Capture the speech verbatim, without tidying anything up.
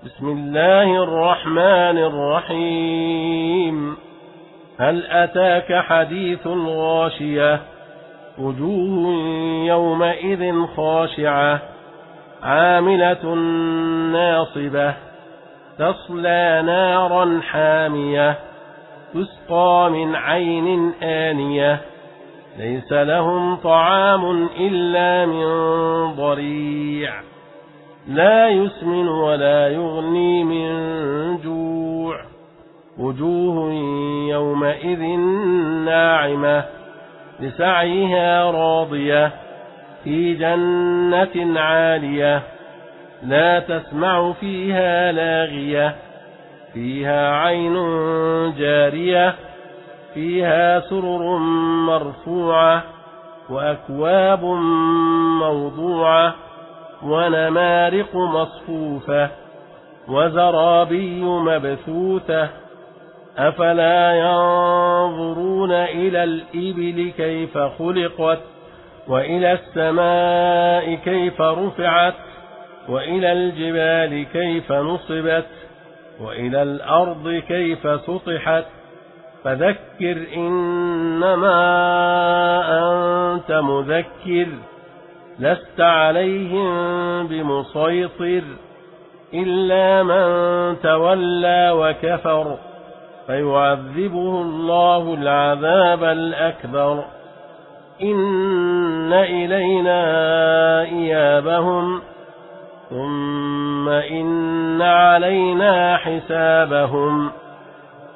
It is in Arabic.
بسم الله الرحمن الرحيم. هل أتاك حديث الغاشية وجوه يومئذ خاشعة عاملة ناصبة تصلى نارا حامية تسقى من عين آنية ليس لهم طعام إلا من ضريع لا يسمن ولا يغني من جوع وجوه يومئذ ناعمة لسعيها راضية في جنة عالية لا تسمع فيها لاغية فيها عين جارية فيها سرر مرفوعة وأكواب موضوعة ونمارق مصفوفة وزرابي مبثوثة أفلا ينظرون إلى الإبل كيف خلقت وإلى السماء كيف رفعت وإلى الجبال كيف نصبت وإلى الأرض كيف سطحت فذكر إنما أنت مذكر لست عليهم بمسيطر إلا من تولى وكفر فيعذبه الله العذاب الأكبر إن إلينا إيابهم ثم إن علينا حسابهم